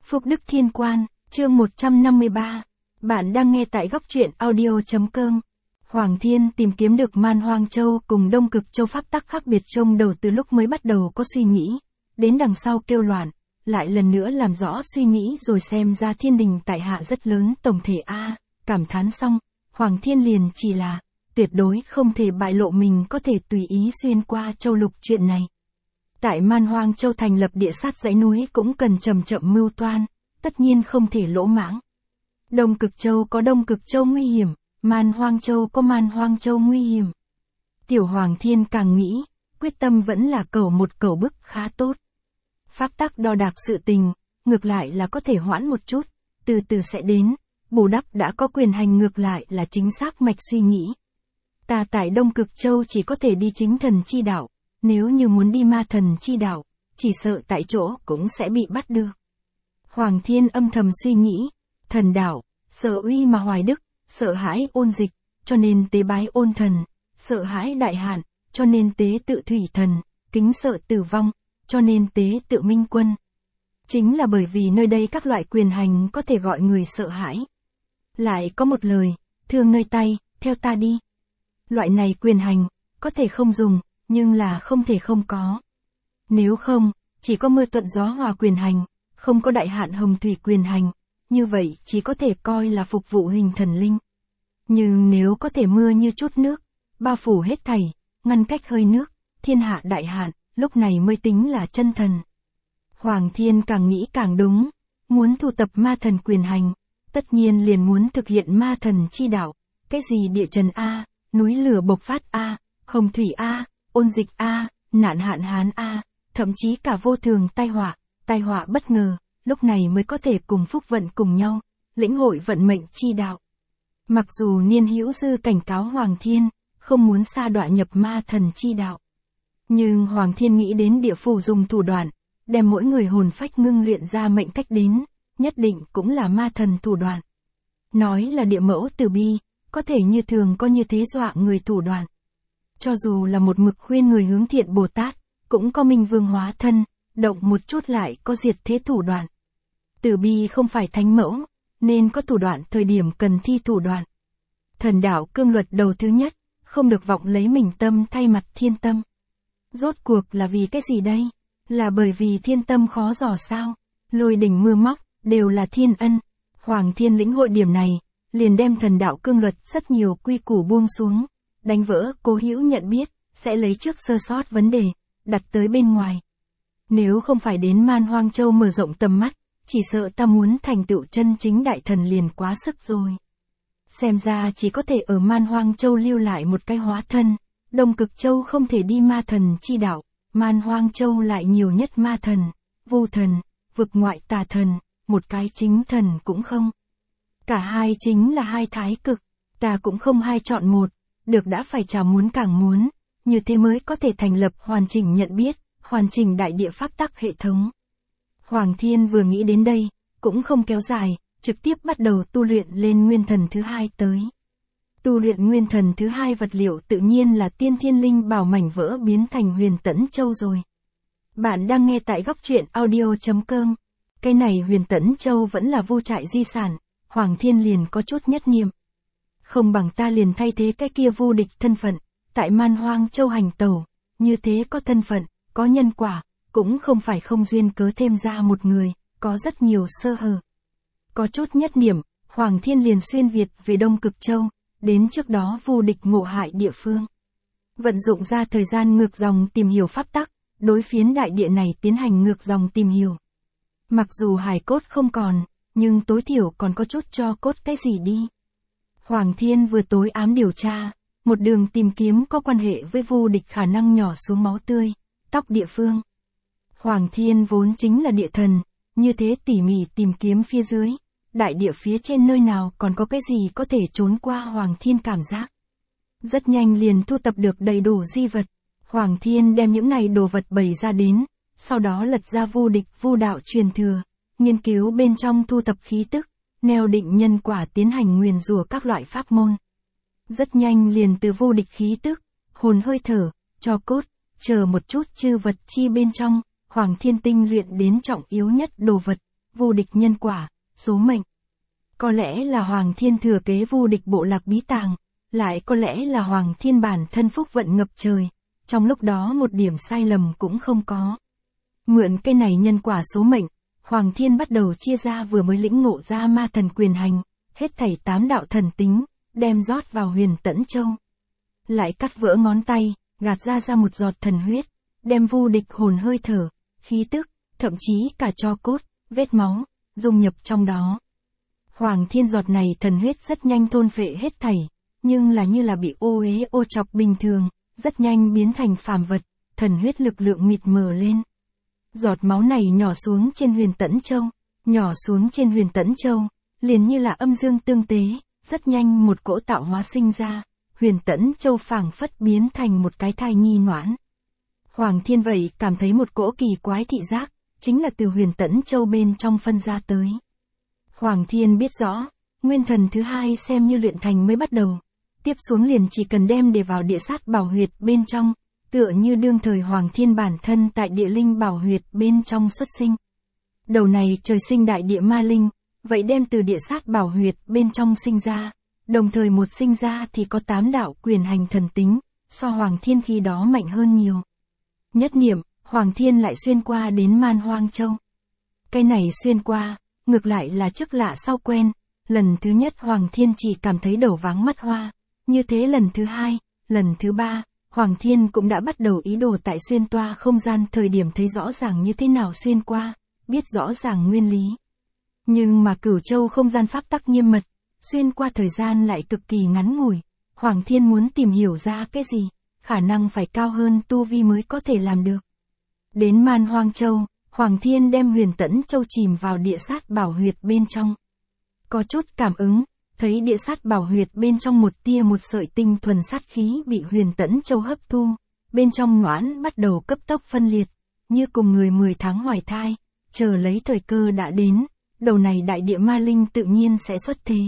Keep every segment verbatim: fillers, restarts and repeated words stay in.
Phúc Đức Thiên Quan, chương một trăm năm mươi ba. Bạn đang nghe tại góc truyện audio chấm com. Hoàng Thiên tìm kiếm được Man Hoang Châu cùng Đông Cực Châu pháp tắc khác biệt trong đầu từ lúc mới bắt đầu có suy nghĩ, đến đằng sau kêu loạn, lại lần nữa làm rõ suy nghĩ rồi xem ra thiên đình tại hạ rất lớn tổng thể a, cảm thán xong, Hoàng Thiên liền chỉ là, tuyệt đối không thể bại lộ mình có thể tùy ý xuyên qua châu lục chuyện này. Tại Man Hoang Châu thành lập địa sát dãy núi cũng cần chậm chậm mưu toan, tất nhiên không thể lỗ mãng. Đông Cực Châu có Đông Cực Châu nguy hiểm, Man Hoang Châu có Man Hoang Châu nguy hiểm. Tiểu Hoàng Thiên càng nghĩ, quyết tâm vẫn là cầu một cầu bức khá tốt. Pháp tắc đo đạc sự tình, ngược lại là có thể hoãn một chút, từ từ sẽ đến, Bù Đắp đã có quyền hành ngược lại là chính xác mạch suy nghĩ. Ta tại Đông Cực Châu chỉ có thể đi chính thần chi đạo, nếu như muốn đi ma thần chi đạo, chỉ sợ tại chỗ cũng sẽ bị bắt được. Hoàng Thiên âm thầm suy nghĩ, thần đạo, sợ uy mà hoài đức, sợ hãi ôn dịch, cho nên tế bái ôn thần, sợ hãi đại hạn, cho nên tế tự thủy thần, kính sợ tử vong, cho nên tế tự minh quân. Chính là bởi vì nơi đây các loại quyền hành có thể gọi người sợ hãi. Lại có một lời, thương nơi tay, theo ta đi. Loại này quyền hành, có thể không dùng, nhưng là không thể không có. Nếu không, chỉ có mưa thuận gió hòa quyền hành, không có đại hạn hồng thủy quyền hành, như vậy chỉ có thể coi là phục vụ hình thần linh. Nhưng nếu có thể mưa như chút nước, bao phủ hết thảy, ngăn cách hơi nước, thiên hạ đại hạn, lúc này mới tính là chân thần. Hoàng Thiên càng nghĩ càng đúng, muốn thu tập ma thần quyền hành, tất nhiên liền muốn thực hiện ma thần chi đạo, cái gì địa chấn A, núi lửa bộc phát A, hồng thủy A, ôn dịch A, nạn hạn hán A, thậm chí cả vô thường tai họa, tai họa bất ngờ, lúc này mới có thể cùng phúc vận cùng nhau, lĩnh hội vận mệnh chi đạo. Mặc dù Niên Hữu Sư cảnh cáo Hoàng Thiên, không muốn sa đọa nhập ma thần chi đạo. Nhưng Hoàng Thiên nghĩ đến địa phủ dùng thủ đoạn, đem mỗi người hồn phách ngưng luyện ra mệnh cách đến, nhất định cũng là ma thần thủ đoạn. Nói là địa mẫu từ bi, có thể như thường có như thế dọa người thủ đoạn. Cho dù là một mực khuyên người hướng thiện Bồ Tát, cũng có minh vương hóa thân, động một chút lại có diệt thế thủ đoạn. Từ bi không phải thánh mẫu, nên có thủ đoạn thời điểm cần thi thủ đoạn. Thần đạo cương luật đầu thứ nhất, không được vọng lấy mình tâm thay mặt thiên tâm. Rốt cuộc là vì cái gì đây? Là bởi vì thiên tâm khó dò sao? Lôi đỉnh mưa móc, đều là thiên ân. Hoàng Thiên lĩnh hội điểm này, liền đem thần đạo cương luật rất nhiều quy củ buông xuống, đánh vỡ cố hữu nhận biết, sẽ lấy trước sơ sót vấn đề, đặt tới bên ngoài. Nếu không phải đến Man Hoang Châu mở rộng tầm mắt, chỉ sợ ta muốn thành tựu chân chính đại thần liền quá sức rồi. Xem ra chỉ có thể ở Man Hoang Châu lưu lại một cái hóa thân, Đông Cực Châu không thể đi ma thần chi đạo, Man Hoang Châu lại nhiều nhất ma thần, vu thần, vực ngoại tà thần, một cái chính thần cũng không. Cả hai chính là hai thái cực, ta cũng không hai chọn một, được đã phải chào muốn càng muốn, như thế mới có thể thành lập hoàn chỉnh nhận biết, hoàn chỉnh đại địa pháp tắc hệ thống. Hoàng Thiên vừa nghĩ đến đây, cũng không kéo dài, trực tiếp bắt đầu tu luyện lên nguyên thần thứ hai tới. Tu luyện nguyên thần thứ hai vật liệu tự nhiên là tiên thiên linh bảo mảnh vỡ biến thành huyền tẫn châu rồi. Bạn đang nghe tại góc truyện audio chấm com. Cái này huyền tẫn châu vẫn là vô trại di sản, Hoàng Thiên liền có chút nhất niệm. Không bằng ta liền thay thế cái kia vô địch thân phận, tại Man Hoang Châu hành tẩu, như thế có thân phận, có nhân quả, cũng không phải không duyên cớ thêm ra một người, có rất nhiều sơ hở. Có chút nhất niệm, Hoàng Thiên liền xuyên Việt về Đông Cực Châu, đến trước đó vô địch ngộ hại địa phương. Vận dụng ra thời gian ngược dòng tìm hiểu pháp tắc, đối phiến đại địa này tiến hành ngược dòng tìm hiểu. Mặc dù hài cốt không còn, nhưng tối thiểu còn có chút cho cốt cái gì đi. Hoàng Thiên vừa tối ám điều tra, một đường tìm kiếm có quan hệ với vô địch khả năng nhỏ xuống máu tươi, tóc địa phương. Hoàng Thiên vốn chính là địa thần, như thế tỉ mỉ tìm kiếm phía dưới, đại địa phía trên nơi nào còn có cái gì có thể trốn qua Hoàng Thiên cảm giác. Rất nhanh liền thu tập được đầy đủ di vật, Hoàng Thiên đem những này đồ vật bày ra đến, sau đó lật ra vô địch vô đạo truyền thừa, nghiên cứu bên trong thu tập khí tức, neo định nhân quả tiến hành nguyền rủa các loại pháp môn. Rất nhanh liền từ vô địch khí tức, hồn hơi thở, cho cốt, chờ một chút chư vật chi bên trong, Hoàng Thiên tinh luyện đến trọng yếu nhất đồ vật, vô địch nhân quả, số mệnh. Có lẽ là Hoàng Thiên thừa kế vô địch bộ lạc bí tàng, lại có lẽ là Hoàng Thiên bản thân phúc vận ngập trời, trong lúc đó một điểm sai lầm cũng không có. Mượn cái này nhân quả số mệnh, Hoàng Thiên bắt đầu chia ra vừa mới lĩnh ngộ ra ma thần quyền hành, hết thảy tám đạo thần tính, đem rót vào Huyền Tẫn Châu. Lại cắt vỡ ngón tay, gạt ra ra một giọt thần huyết, đem vô địch hồn hơi thở, khí tức, thậm chí cả tro cốt, vết máu, dung nhập trong đó. Hoàng Thiên giọt này thần huyết rất nhanh thôn phệ hết thảy, nhưng là như là bị ô uế ô chọc bình thường, rất nhanh biến thành phàm vật, thần huyết lực lượng mịt mờ lên. Giọt máu này nhỏ xuống trên Huyền Tẫn Châu, nhỏ xuống trên Huyền Tẫn Châu, liền như là âm dương tương tế, rất nhanh một cỗ tạo hóa sinh ra, Huyền Tẫn Châu phảng phất biến thành một cái thai nhi noãn. Hoàng Thiên vậy cảm thấy một cỗ kỳ quái thị giác, chính là từ Huyền Tẫn Châu bên trong phân ra tới. Hoàng Thiên biết rõ, nguyên thần thứ hai xem như luyện thành mới bắt đầu, tiếp xuống liền chỉ cần đem để vào địa sát bảo huyệt bên trong, tựa như đương thời Hoàng Thiên bản thân tại địa linh bảo huyệt bên trong xuất sinh. Đầu này trời sinh đại địa ma linh, vậy đem từ địa sát bảo huyệt bên trong sinh ra, đồng thời một sinh ra thì có tám đạo quyền hành thần tính, so Hoàng Thiên khi đó mạnh hơn nhiều. Nhất niệm, Hoàng Thiên lại xuyên qua đến Man Hoang Châu. Cái này xuyên qua, ngược lại là trước lạ sau quen, lần thứ nhất Hoàng Thiên chỉ cảm thấy đầu váng mắt hoa, như thế lần thứ hai, lần thứ ba, Hoàng Thiên cũng đã bắt đầu ý đồ tại xuyên toa không gian thời điểm thấy rõ ràng như thế nào xuyên qua, biết rõ ràng nguyên lý. Nhưng mà Cửu Châu không gian pháp tắc nghiêm mật, xuyên qua thời gian lại cực kỳ ngắn ngủi, Hoàng Thiên muốn tìm hiểu ra cái gì, khả năng phải cao hơn tu vi mới có thể làm được. Đến Man Hoang Châu, Hoàng Thiên đem Huyền Tẫn Châu chìm vào địa sát bảo huyệt bên trong. Có chút cảm ứng, thấy địa sát bảo huyệt bên trong một tia một sợi tinh thuần sát khí bị Huyền Tẫn Châu hấp thu, bên trong noãn bắt đầu cấp tốc phân liệt, như cùng người mười tháng hoài thai, chờ lấy thời cơ đã đến, đầu này đại địa ma linh tự nhiên sẽ xuất thế.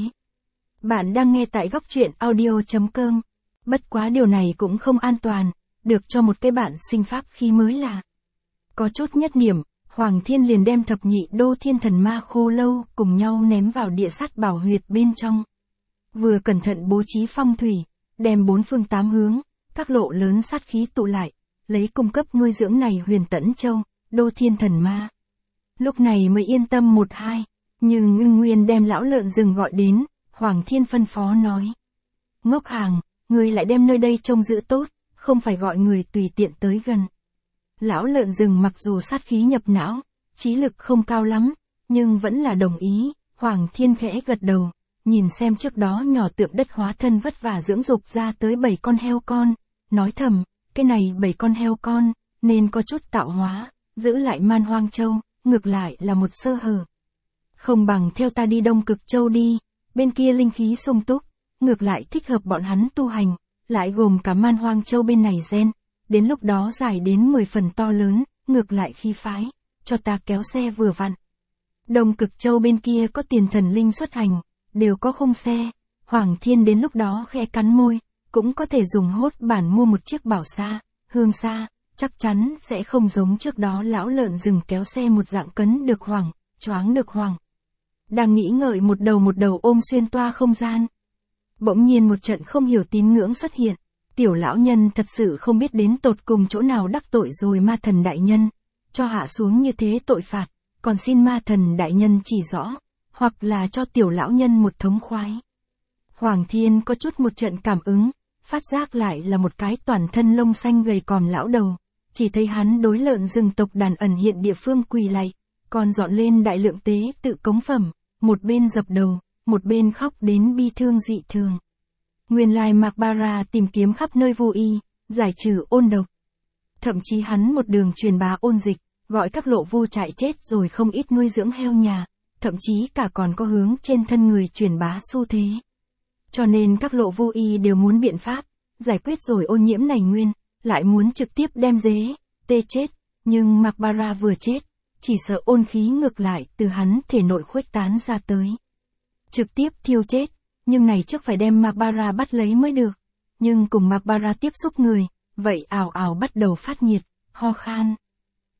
Bạn đang nghe tại góc truyện audio chấm com. Bất quá điều này cũng không an toàn, được cho một cái bạn sinh pháp khí mới là. Có chút nhất niệm, Hoàng Thiên liền đem thập nhị đô thiên thần ma khô lâu cùng nhau ném vào địa sát bảo huyệt bên trong. Vừa cẩn thận bố trí phong thủy, đem bốn phương tám hướng, các lộ lớn sát khí tụ lại, lấy cung cấp nuôi dưỡng này Huyền Tẫn Châu, đô thiên thần ma. Lúc này mới yên tâm một hai, nhưng Ngưng Nguyên đem lão lợn rừng gọi đến, Hoàng Thiên phân phó nói. Ngốc Hàng, người lại đem nơi đây trông giữ tốt, không phải gọi người tùy tiện tới gần. Lão lợn rừng mặc dù sát khí nhập não, trí lực không cao lắm, nhưng vẫn là đồng ý, Hoàng Thiên khẽ gật đầu, nhìn xem trước đó nhỏ tượng đất hóa thân vất vả dưỡng dục ra tới bảy con heo con, nói thầm, cái này bảy con heo con, nên có chút tạo hóa, giữ lại Man Hoang Châu, ngược lại là một sơ hở. Không bằng theo ta đi Đông Cực Châu đi, bên kia linh khí sung túc, ngược lại thích hợp bọn hắn tu hành, lại gồm cả Man Hoang Châu bên này gen, đến lúc đó dài đến mười phần to lớn, ngược lại khí phái, cho ta kéo xe vừa vặn. Đông Cực Châu bên kia có tiền thần linh xuất hành, đều có khung xe, Hoàng Thiên đến lúc đó khẽ cắn môi, cũng có thể dùng hốt bản mua một chiếc bảo xa, hương xa, chắc chắn sẽ không giống trước đó lão lợn rừng kéo xe một dạng cấn được hoảng, choáng được hoảng. Đang nghĩ ngợi một đầu một đầu ôm xuyên toa không gian. Bỗng nhiên một trận không hiểu tín ngưỡng xuất hiện, tiểu lão nhân thật sự không biết đến tột cùng chỗ nào đắc tội rồi ma thần đại nhân, cho hạ xuống như thế tội phạt, còn xin ma thần đại nhân chỉ rõ, hoặc là cho tiểu lão nhân một thống khoái. Hoàng Thiên có chút một trận cảm ứng, phát giác lại là một cái toàn thân lông xanh gầy còm lão đầu, chỉ thấy hắn đối lợn rừng tộc đàn ẩn hiện địa phương quỳ lạy, còn dọn lên đại lượng tế tự cống phẩm, một bên dập đầu, một bên khóc đến bi thương dị thường. Nguyên lai Mạc Ba Ra tìm kiếm khắp nơi vô y, giải trừ ôn độc. Thậm chí hắn một đường truyền bá ôn dịch, gọi các lộ vu trại chết rồi không ít nuôi dưỡng heo nhà, thậm chí cả còn có hướng trên thân người truyền bá xu thế. Cho nên các lộ vô y đều muốn biện pháp, giải quyết rồi ô nhiễm này nguyên, lại muốn trực tiếp đem dế, tê chết, nhưng Mạc Ba Ra vừa chết, chỉ sợ ôn khí ngược lại từ hắn thể nội khuếch tán ra tới. Trực tiếp thiêu chết, nhưng này trước phải đem Mạc Ba Ra bắt lấy mới được, nhưng cùng Mạc Ba Ra tiếp xúc người, vậy ảo ảo bắt đầu phát nhiệt, ho khan.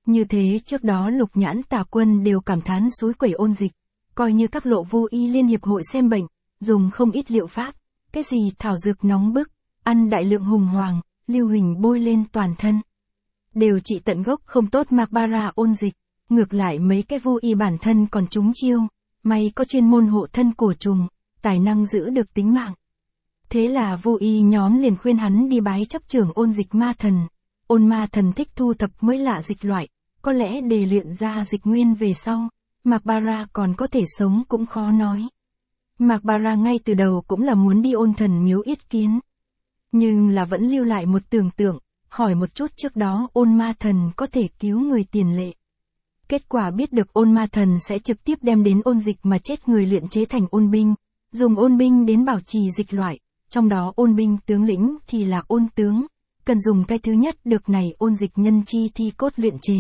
Như thế trước đó Lục Nhãn Tà Quân đều cảm thán xúi quẩy ôn dịch, coi như các lộ vô y liên hiệp hội xem bệnh, dùng không ít liệu pháp, cái gì thảo dược nóng bức, ăn đại lượng hùng hoàng, lưu huỳnh bôi lên toàn thân. Đều trị tận gốc không tốt Mạc Ba Ra ôn dịch, ngược lại mấy cái vô y bản thân còn trúng chiêu, may có chuyên môn hộ thân cổ trùng, tài năng giữ được tính mạng. Thế là vô y nhóm liền khuyên hắn đi bái chấp trưởng ôn dịch ma thần. Ôn ma thần thích thu thập mới lạ dịch loại, có lẽ để luyện ra dịch nguyên về sau, Mạc Ba Ra còn có thể sống cũng khó nói. Mạc Ba Ra ngay từ đầu cũng là muốn đi ôn thần miếu yết kiến. Nhưng là vẫn lưu lại một tưởng tượng, hỏi một chút trước đó ôn ma thần có thể cứu người tiền lệ. Kết quả biết được ôn ma thần sẽ trực tiếp đem đến ôn dịch mà chết người luyện chế thành ôn binh, dùng ôn binh đến bảo trì dịch loại, trong đó ôn binh tướng lĩnh thì là ôn tướng, cần dùng cái thứ nhất được này ôn dịch nhân chi thi cốt luyện chế.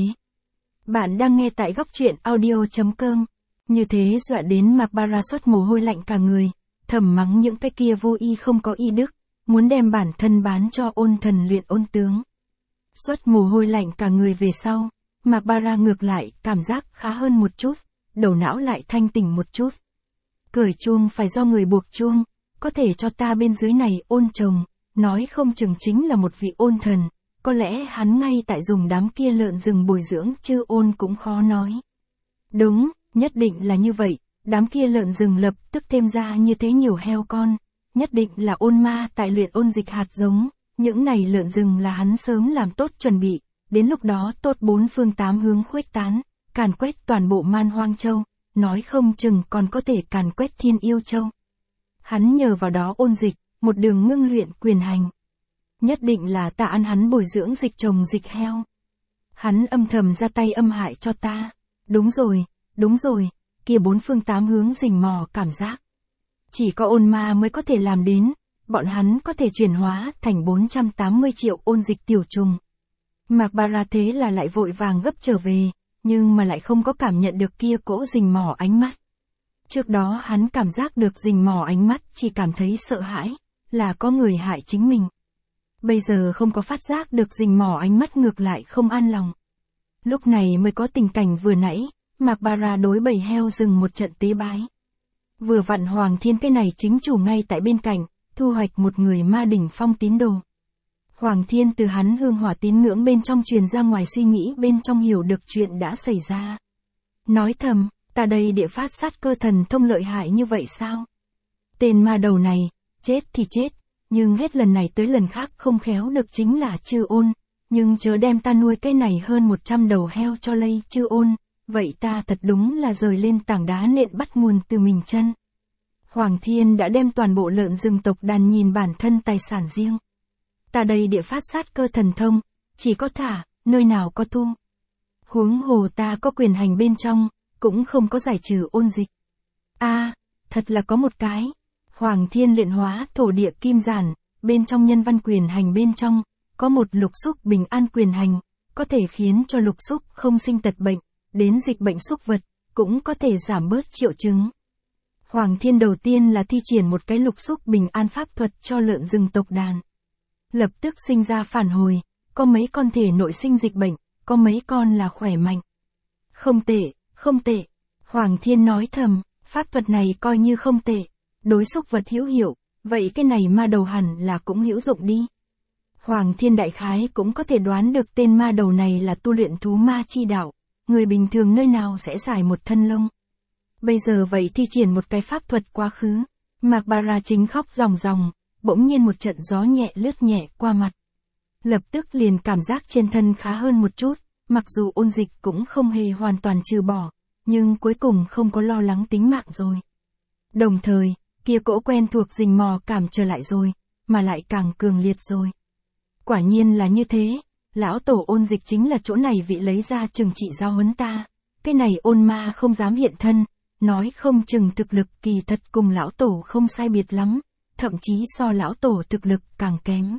Bạn đang nghe tại góc truyện audio.com. Như thế dọa đến Mạc Ba Ra xuất mồ hôi lạnh cả người, thầm mắng những cái kia vô y không có y đức, muốn đem bản thân bán cho ôn thần luyện ôn tướng. Xuất mồ hôi lạnh cả người về sau, Mạc Ba Ra ngược lại cảm giác khá hơn một chút, đầu não lại thanh tỉnh một chút. Cởi chuông phải do người buộc chuông, có thể cho ta bên dưới này ôn chồng, nói không chừng chính là một vị ôn thần, có lẽ hắn ngay tại dùng đám kia lợn rừng bồi dưỡng chư ôn cũng khó nói. Đúng, nhất định là như vậy, đám kia lợn rừng lập tức thêm ra như thế nhiều heo con, nhất định là ôn ma tại luyện ôn dịch hạt giống, những này lợn rừng là hắn sớm làm tốt chuẩn bị, đến lúc đó tốt bốn phương tám hướng khuếch tán, càn quét toàn bộ Man Hoang Châu, nói không chừng còn có thể càn quét Thiên Yêu Châu. Hắn nhờ vào đó ôn dịch, một đường ngưng luyện quyền hành. Nhất định là ta ăn hắn bồi dưỡng dịch trồng dịch heo. Hắn âm thầm ra tay âm hại cho ta. Đúng rồi, đúng rồi, kia bốn phương tám hướng rình mò cảm giác. Chỉ có ôn ma mới có thể làm đến, bọn hắn có thể chuyển hóa thành bốn trăm tám mươi triệu ôn dịch tiểu trùng. Mạc Ba Ra thế là lại vội vàng gấp trở về, nhưng mà lại không có cảm nhận được kia cỗ rình mò ánh mắt. Trước đó hắn cảm giác được rình mò ánh mắt chỉ cảm thấy sợ hãi, là có người hại chính mình. Bây giờ không có phát giác được rình mò ánh mắt ngược lại không an lòng. Lúc này mới có tình cảnh vừa nãy, Mạc Ba Ra đối bầy heo rừng một trận tế bái. Vừa vặn Hoàng Thiên cái này chính chủ ngay tại bên cạnh, thu hoạch một người ma đỉnh phong tín đồ. Hoàng Thiên từ hắn hương hỏa tín ngưỡng bên trong truyền ra ngoài suy nghĩ bên trong hiểu được chuyện đã xảy ra. Nói thầm, ta đây địa phát sát cơ thần thông lợi hại như vậy sao? Tên ma đầu này, chết thì chết, nhưng hết lần này tới lần khác không khéo được chính là chư ôn, nhưng chớ đem ta nuôi cái này hơn một trăm đầu heo cho lây chư ôn, vậy ta thật đúng là rời lên tảng đá nện bắt nguồn từ mình chân. Hoàng Thiên đã đem toàn bộ lợn rừng tộc đàn nhìn bản thân tài sản riêng. Ta đây địa phát sát cơ thần thông, chỉ có thả, nơi nào có thu. Huống hồ ta có quyền hành bên trong, cũng không có giải trừ ôn dịch. A, à, thật là có một cái. Hoàng Thiên luyện hóa thổ địa kim giản, bên trong nhân văn quyền hành bên trong, có một lục xúc bình an quyền hành, có thể khiến cho lục xúc không sinh tật bệnh, đến dịch bệnh xúc vật, cũng có thể giảm bớt triệu chứng. Hoàng Thiên đầu tiên là thi triển một cái lục xúc bình an pháp thuật cho lợn rừng tộc đàn. Lập tức sinh ra phản hồi, có mấy con thể nội sinh dịch bệnh, có mấy con là khỏe mạnh. Không tệ, không tệ. Hoàng Thiên nói thầm, pháp thuật này coi như không tệ. Đối xúc vật hữu hiệu, vậy cái này ma đầu hẳn là cũng hữu dụng đi. Hoàng Thiên đại khái cũng có thể đoán được tên ma đầu này là tu luyện thú ma chi đạo, người bình thường nơi nào sẽ giải một thân lông. Bây giờ vậy thi triển một cái pháp thuật quá khứ, Mạc Ba Ra chính khóc ròng ròng, bỗng nhiên một trận gió nhẹ lướt nhẹ qua mặt. Lập tức liền cảm giác trên thân khá hơn một chút, mặc dù ôn dịch cũng không hề hoàn toàn trừ bỏ, nhưng cuối cùng không có lo lắng tính mạng rồi. Đồng thời, kia cỗ quen thuộc rình mò cảm trở lại rồi, mà lại càng cường liệt rồi. Quả nhiên là như thế, lão tổ ôn dịch chính là chỗ này vị lấy ra trừng trị giao huấn ta. Cái này ôn ma không dám hiện thân, nói không chừng thực lực kỳ thật cùng lão tổ không sai biệt lắm, thậm chí so lão tổ thực lực càng kém.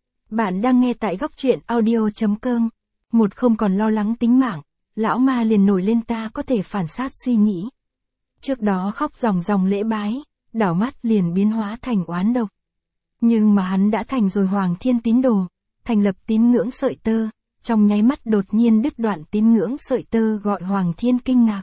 Bạn đang nghe tại góc truyện audio.com. Một không còn lo lắng tính mạng, lão ma liền nổi lên ta có thể phản sát suy nghĩ. Trước đó khóc ròng ròng lễ bái, đảo mắt liền biến hóa thành oán độc. Nhưng mà hắn đã thành rồi Hoàng Thiên tín đồ, thành lập tín ngưỡng sợi tơ, trong nháy mắt đột nhiên đứt đoạn tín ngưỡng sợi tơ gọi Hoàng Thiên kinh ngạc.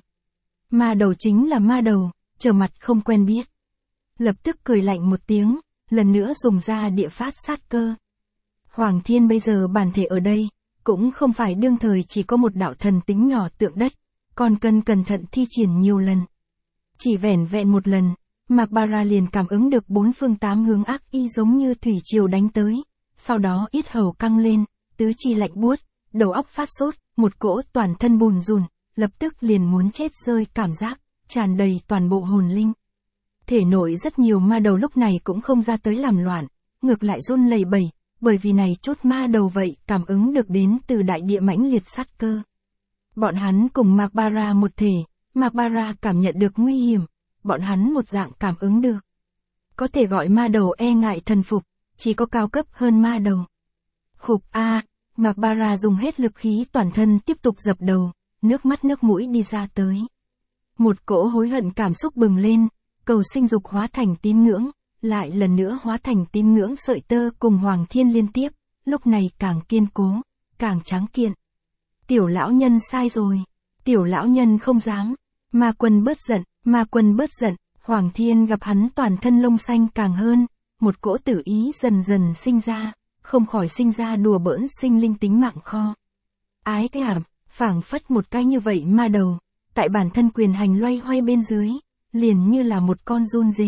Ma đầu chính là ma đầu, trở mặt không quen biết. Lập tức cười lạnh một tiếng, lần nữa dùng ra địa phát sát cơ. Hoàng Thiên bây giờ bản thể ở đây, cũng không phải đương thời chỉ có một đạo thần tính nhỏ tượng đất, còn cần cẩn thận thi triển nhiều lần. Chỉ vẻn vẹn một lần, Mạc Ba Ra liền cảm ứng được bốn phương tám hướng ác y giống như thủy triều đánh tới, sau đó yết hầu căng lên, tứ chi lạnh buốt, đầu óc phát sốt, một cỗ toàn thân bùn rùn, lập tức liền muốn chết rơi cảm giác, tràn đầy toàn bộ hồn linh. Thể nội rất nhiều ma đầu lúc này cũng không ra tới làm loạn, ngược lại run lẩy bẩy, bởi vì này chốt ma đầu vậy cảm ứng được đến từ đại địa mãnh liệt sát cơ. Bọn hắn cùng Mạc Ba Ra một thể, Mạc Ba Ra cảm nhận được nguy hiểm, bọn hắn một dạng cảm ứng được. Có thể gọi ma đầu e ngại thần phục, chỉ có cao cấp hơn ma đầu. Khục a, à, Mạc Ba Ra dùng hết lực khí toàn thân tiếp tục dập đầu, nước mắt nước mũi đi ra tới. Một cỗ hối hận cảm xúc bừng lên, cầu sinh dục hóa thành tín ngưỡng, lại lần nữa hóa thành tín ngưỡng sợi tơ cùng Hoàng Thiên liên tiếp, lúc này càng kiên cố, càng tráng kiện. Tiểu lão nhân sai rồi, tiểu lão nhân không dám, Ma Quân bớt giận, Ma Quân bớt giận, Hoàng Thiên gặp hắn toàn thân lông xanh càng hơn, một cỗ tử ý dần dần sinh ra, không khỏi sinh ra đùa bỡn sinh linh tính mạng kho. Ái cái ảm, phảng phất một cái như vậy ma đầu, tại bản thân quyền hành loay hoay bên dưới, liền như là một con giun dế.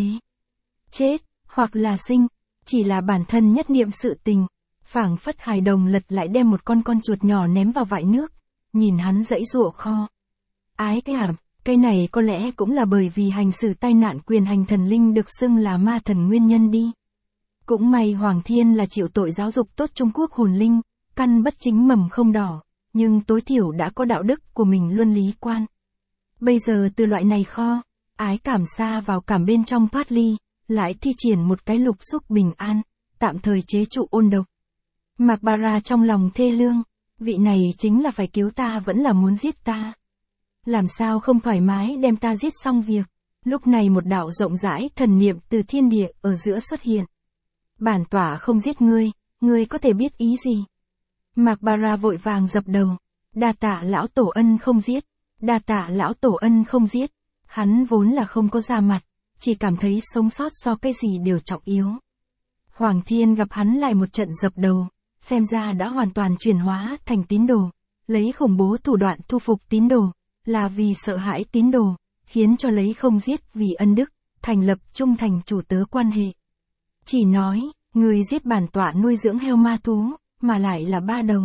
Chết, hoặc là sinh, chỉ là bản thân nhất niệm sự tình, phảng phất hài đồng lật lại đem một con con chuột nhỏ ném vào vại nước, nhìn hắn dãy giụa kho. Ái cái ảm, cái này có lẽ cũng là bởi vì hành xử tai nạn quyền hành thần linh được xưng là ma thần nguyên nhân đi. Cũng may Hoàng Thiên là chịu tội giáo dục tốt Trung Quốc hồn linh, căn bất chính mầm không đỏ, nhưng tối thiểu đã có đạo đức của mình luân lý quan. Bây giờ từ loại này kho, ái cảm xa vào cảm bên trong thoát ly, lại thi triển một cái lục xúc bình an, tạm thời chế trụ ôn độc. Mạc Ba Ra trong lòng thê lương, vị này chính là phải cứu ta vẫn là muốn giết ta. Làm sao không thoải mái đem ta giết xong việc. Lúc này một đạo rộng rãi thần niệm từ thiên địa ở giữa xuất hiện. Bản tỏa không giết ngươi, ngươi có thể biết ý gì? Mạc Ba Ra vội vàng dập đầu, đa tạ lão tổ ân không giết, đa tạ lão tổ ân không giết. Hắn vốn là không có ra mặt, chỉ cảm thấy sống sót so cái gì đều trọng yếu. Hoàng Thiên gặp hắn lại một trận dập đầu, xem ra đã hoàn toàn chuyển hóa thành tín đồ, lấy khủng bố thủ đoạn thu phục tín đồ, là vì sợ hãi tín đồ, khiến cho lấy không giết vì ân đức, thành lập trung thành chủ tớ quan hệ. Chỉ nói, người giết bản tọa nuôi dưỡng heo ma thú, mà lại là ba đầu.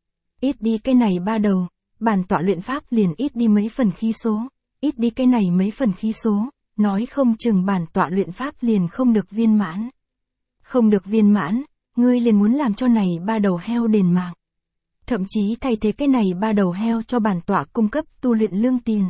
Ít đi cái này ba đầu, bản tọa luyện pháp liền ít đi mấy phần khí số, ít đi cái này mấy phần khí số, nói không chừng bản tọa luyện pháp liền không được viên mãn. Không được viên mãn, ngươi liền muốn làm cho này ba đầu heo đền mạng. Thậm chí thay thế cái này ba đầu heo cho bản tọa cung cấp tu luyện lương tiền.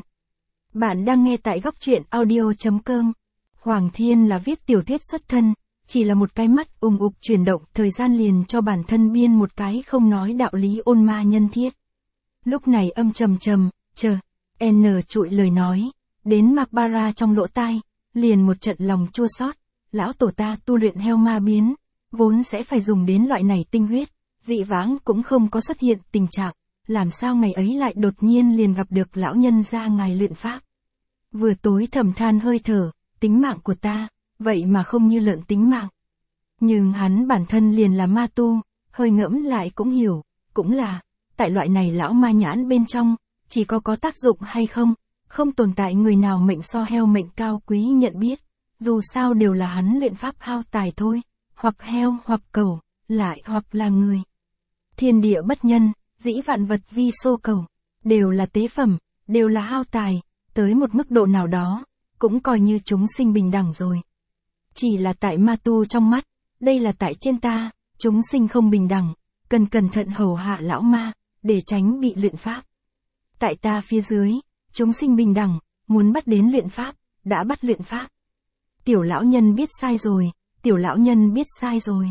Bạn đang nghe tại góc truyện audio chấm com. Hoàng Thiên là viết tiểu thuyết xuất thân, chỉ là một cái mắt ùng ục chuyển động thời gian liền cho bản thân biên một cái không nói đạo lý ôn ma nhân thiết. Lúc này âm trầm trầm, chờ, N trụi lời nói, đến Mạc Ba Ra trong lỗ tai, liền một trận lòng chua xót. Lão tổ ta tu luyện heo ma biến, vốn sẽ phải dùng đến loại này tinh huyết, dị vãng cũng không có xuất hiện tình trạng, làm sao ngày ấy lại đột nhiên liền gặp được lão nhân gia ngài luyện pháp. Vừa tối thầm than hơi thở, tính mạng của ta, vậy mà không như lợn tính mạng. Nhưng hắn bản thân liền là ma tu, hơi ngẫm lại cũng hiểu, cũng là, tại loại này lão ma nhãn bên trong, chỉ có có tác dụng hay không, không tồn tại người nào mệnh so heo mệnh cao quý nhận biết, dù sao đều là hắn luyện pháp hao tài thôi, hoặc heo hoặc cẩu, lại hoặc là người. Thiên địa bất nhân, dĩ vạn vật vi xô cầu, đều là tế phẩm, đều là hao tài, tới một mức độ nào đó, cũng coi như chúng sinh bình đẳng rồi. Chỉ là tại ma tu trong mắt, đây là tại trên ta, chúng sinh không bình đẳng, cần cẩn thận hầu hạ lão ma, để tránh bị luyện pháp. Tại ta phía dưới, chúng sinh bình đẳng, muốn bắt đến luyện pháp, đã bắt luyện pháp. Tiểu lão nhân biết sai rồi, tiểu lão nhân biết sai rồi.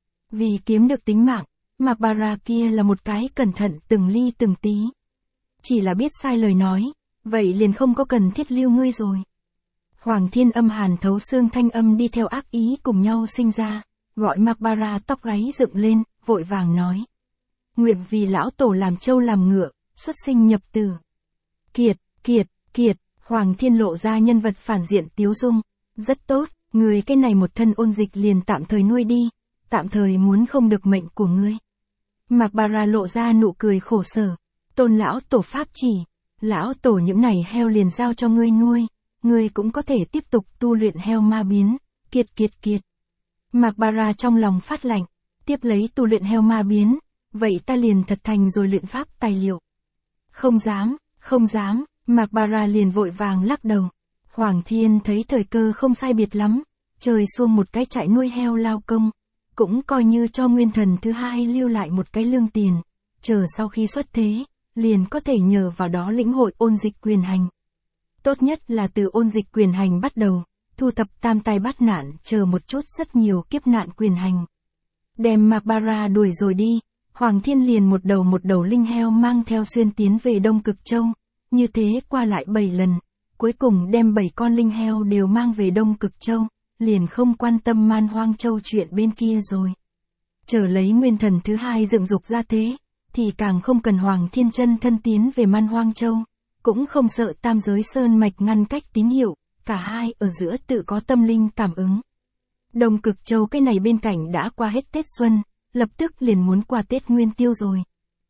Vì kiếm được tính mạng, Mạc Ba Ra kia là một cái cẩn thận từng ly từng tí. Chỉ là biết sai lời nói, vậy liền không có cần thiết lưu ngươi rồi. Hoàng Thiên âm hàn thấu xương thanh âm đi theo ác ý cùng nhau sinh ra, gọi Mạc Ba Ra tóc gáy dựng lên, vội vàng nói. nguyện vì lão tổ làm trâu làm ngựa, xuất sinh nhập tử. Kiệt, kiệt, kiệt, Hoàng Thiên lộ ra nhân vật phản diện tiếu dung. Rất tốt, người cái này một thân ôn dịch liền tạm thời nuôi đi, tạm thời muốn không được mệnh của ngươi. Mạc Bà Ra lộ ra nụ cười khổ sở. Tôn lão tổ pháp chỉ, lão tổ những này heo liền giao cho ngươi nuôi, ngươi cũng có thể tiếp tục tu luyện heo ma biến, kiệt kiệt kiệt. Mạc Bà Ra trong lòng phát lạnh, tiếp lấy tu luyện heo ma biến, vậy ta liền thật thành rồi luyện pháp tài liệu. Không dám, không dám, Mạc Bà Ra liền vội vàng lắc đầu. Hoàng Thiên thấy thời cơ không sai biệt lắm, trời xuông một cái trại nuôi heo lao công, cũng coi như cho nguyên thần thứ hai lưu lại một cái lương tiền, chờ sau khi xuất thế, liền có thể nhờ vào đó lĩnh hội ôn dịch quyền hành. Tốt nhất là từ ôn dịch quyền hành bắt đầu, thu thập tam tai bát nạn, chờ một chút rất nhiều kiếp nạn quyền hành. Đem Mạc Bà Ra đuổi rồi đi, Hoàng Thiên liền một đầu một đầu linh heo mang theo xuyên tiến về Đông Cực Châu, như thế qua lại bảy lần, cuối cùng đem bảy con linh heo đều mang về Đông Cực Châu, liền không quan tâm Man Hoang Châu chuyện bên kia rồi. Chờ lấy nguyên thần thứ hai dựng dục ra thế, thì càng không cần Hoàng Thiên chân thân tiến về Man Hoang Châu, cũng không sợ tam giới sơn mạch ngăn cách tín hiệu, cả hai ở giữa tự có tâm linh cảm ứng. Đông Cực Châu cái này bên cạnh đã qua hết Tết Xuân, lập tức liền muốn qua Tết Nguyên Tiêu rồi.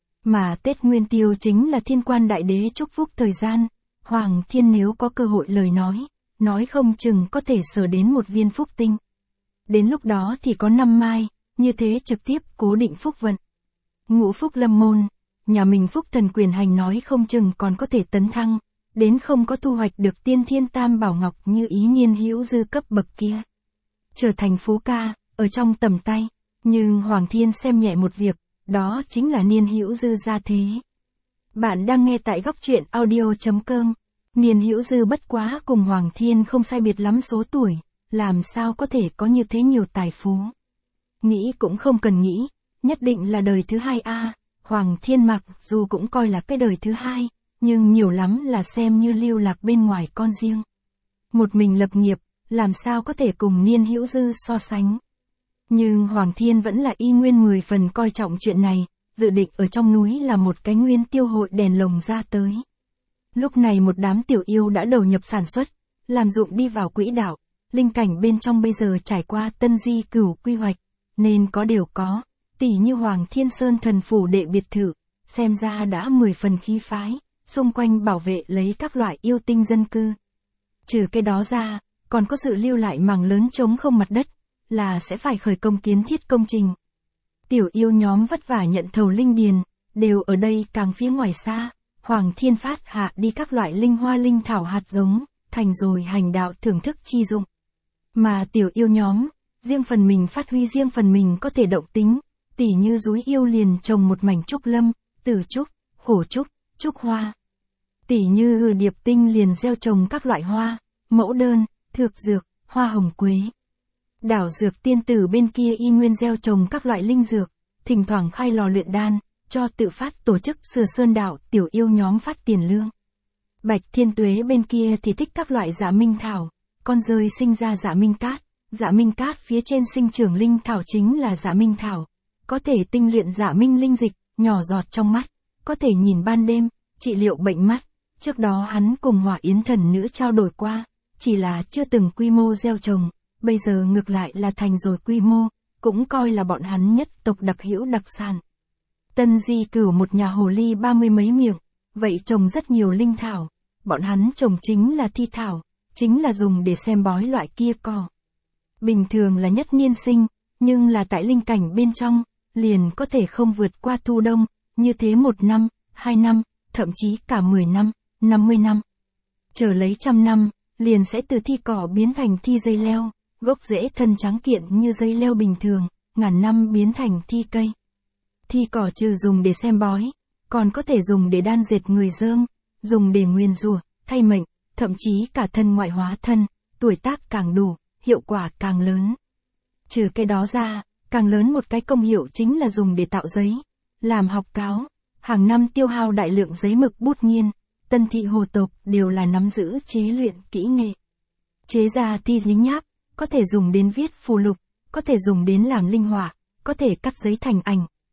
Mà Tết Nguyên Tiêu chính là thiên quan đại đế chúc phúc thời gian, Hoàng Thiên nếu có cơ hội lời nói, nói không chừng có thể sở đến một viên phúc tinh. Đến lúc đó thì có năm mai, như thế trực tiếp cố định phúc vận. Ngũ phúc lâm môn, nhà mình phúc thần quyền hành nói không chừng còn có thể tấn thăng, đến không có thu hoạch được tiên thiên tam bảo ngọc như ý Niên Hữu Dư cấp bậc kia. Trở thành phú ca, ở trong tầm tay, nhưng Hoàng Thiên xem nhẹ một việc, đó chính là Niên Hữu Dư gia thế. Bạn đang nghe tại góc truyện audio chấm com. Niên Hữu Dư bất quá cùng Hoàng Thiên không sai biệt lắm số tuổi, làm sao có thể có như thế nhiều tài phú. Nghĩ cũng không cần nghĩ, nhất định là đời thứ hai a. Hoàng Thiên mặc dù cũng coi là cái đời thứ hai, nhưng nhiều lắm là xem như lưu lạc bên ngoài con riêng. Một mình lập nghiệp, làm sao có thể cùng Niên Hữu Dư so sánh. Nhưng Hoàng Thiên vẫn là y nguyên mười phần coi trọng chuyện này, dự định ở trong núi là một cái nguyên tiêu hội đèn lồng ra tới. Lúc này một đám tiểu yêu đã đầu nhập sản xuất, làm dụng đi vào quỹ đạo, linh cảnh bên trong bây giờ trải qua tân di cửu quy hoạch, nên có điều có, tỉ như Hoàng Thiên Sơn thần phủ đệ biệt thự, xem ra đã mười phần khí phái, xung quanh bảo vệ lấy các loại yêu tinh dân cư. Trừ cái đó ra, còn có sự lưu lại mảng lớn trống không mặt đất, là sẽ phải khởi công kiến thiết công trình. Tiểu yêu nhóm vất vả nhận thầu linh điền, đều ở đây càng phía ngoài xa. Hoàng Thiên phát hạ đi các loại linh hoa linh thảo hạt giống, thành rồi hành đạo thưởng thức chi dụng. Mà tiểu yêu nhóm, riêng phần mình phát huy riêng phần mình có thể động tính, tỉ như dúi yêu liền trồng một mảnh trúc lâm, tử trúc, khổ trúc, trúc hoa. Tỉ như hừ điệp tinh liền gieo trồng các loại hoa, mẫu đơn, thược dược, hoa hồng quế. Đảo dược tiên tử bên kia y nguyên gieo trồng các loại linh dược, thỉnh thoảng khai lò luyện đan, cho tự phát tổ chức sửa sơn đảo tiểu yêu nhóm phát tiền lương. Bạch Thiên Tuế bên kia thì thích các loại dạ minh thảo, con rơi sinh ra dạ minh cát, dạ minh cát phía trên sinh trưởng linh thảo chính là dạ minh thảo, có thể tinh luyện dạ minh linh dịch, nhỏ giọt trong mắt, có thể nhìn ban đêm, trị liệu bệnh mắt. Trước đó hắn cùng Hỏa Yến thần nữ trao đổi qua, chỉ là chưa từng quy mô gieo trồng, bây giờ ngược lại là thành rồi quy mô, cũng coi là bọn hắn nhất tộc đặc hữu đặc sản. Tân Di Cửu một nhà hồ ly ba mươi mấy miệng, vậy trồng rất nhiều linh thảo, bọn hắn trồng chính là thi thảo, chính là dùng để xem bói loại kia cỏ. Bình thường là nhất niên sinh, nhưng là tại linh cảnh bên trong, liền có thể không vượt qua thu đông, như thế một năm, hai năm, thậm chí cả mười năm, năm mươi năm. Chờ lấy trăm năm, liền sẽ từ thi cỏ biến thành thi dây leo, gốc rễ thân trắng kiện như dây leo bình thường, ngàn năm biến thành thi cây. Thi cỏ trừ dùng để xem bói, còn có thể dùng để đan dệt người dơm, dùng để nguyền rủa, thay mệnh, thậm chí cả thân ngoại hóa thân, tuổi tác càng đủ, hiệu quả càng lớn. Trừ cái đó ra, càng lớn một cái công hiệu chính là dùng để tạo giấy, làm học cáo, hàng năm tiêu hao đại lượng giấy mực bút nghiên, Tân thị hồ tộc đều là nắm giữ chế luyện kỹ nghệ. Chế ra thi nhính nháp, có thể dùng đến viết phù lục, có thể dùng đến làm linh họa, có thể cắt giấy thành ảnh.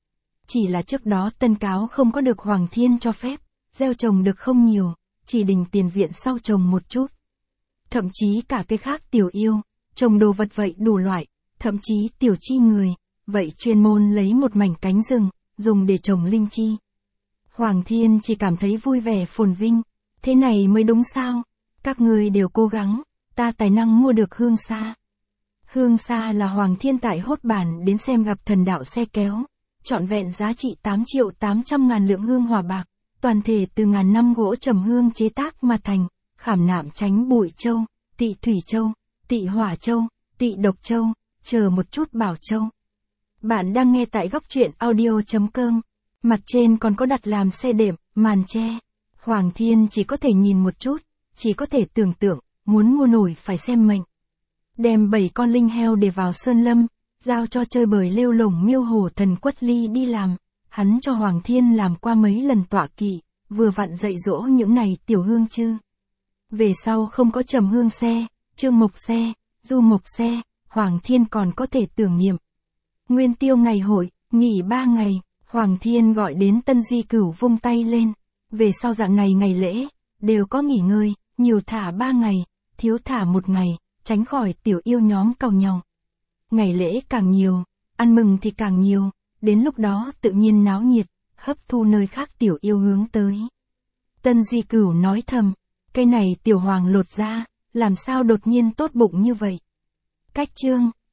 Chỉ là trước đó tân cáo không có được Hoàng Thiên cho phép, gieo trồng được không nhiều, chỉ đình tiền viện sau trồng một chút. Thậm chí cả cây khác Tiểu Yêu, trồng đồ vật vậy đủ loại, thậm chí Tiểu Chi người, vậy chuyên môn lấy một mảnh cánh rừng, dùng để trồng linh chi. Hoàng Thiên chỉ cảm thấy vui vẻ phồn vinh, thế này mới đúng sao, các người đều cố gắng, ta tài năng mua được hương sa. Hương sa là Hoàng Thiên tại Hốt Bản đến xem gặp thần đạo xe kéo, trọn vẹn giá trị tám triệu tám trăm ngàn lượng hương hỏa bạc, toàn thể từ ngàn năm gỗ trầm hương chế tác mà thành, khảm nạm tránh bụi châu, tị thủy châu, tị hỏa châu, tị độc châu, chờ một chút bảo châu. Bạn đang nghe tại góc truyện audio.com, mặt trên còn có đặt làm xe đệm, màn che. Hoàng Thiên chỉ có thể nhìn một chút, chỉ có thể tưởng tượng, muốn mua nổi phải xem mệnh. Đem bảy con linh heo để vào sơn lâm, giao cho chơi bời lêu lổng miêu hổ thần Quất Ly đi làm, hắn cho Hoàng Thiên làm qua mấy lần tọa kỵ, vừa vặn dạy dỗ những này tiểu hương chư. Về sau không có trầm hương xe, trương mộc xe, du mộc xe, Hoàng Thiên còn có thể tưởng niệm. Nguyên tiêu ngày hội, nghỉ ba ngày, Hoàng Thiên gọi đến Tân Di Cửu vung tay lên. Về sau dạng này ngày lễ, đều có nghỉ ngơi, nhiều thả ba ngày, thiếu thả một ngày, tránh khỏi Tiểu Yêu nhóm càu nhau. Ngày lễ càng nhiều, ăn mừng thì càng nhiều, đến lúc đó tự nhiên náo nhiệt, hấp thu nơi khác Tiểu Yêu hướng tới. Tân Di Cửu nói thầm, cây này Tiểu Hoàng lột ra, làm sao đột nhiên tốt bụng như vậy. Cách chương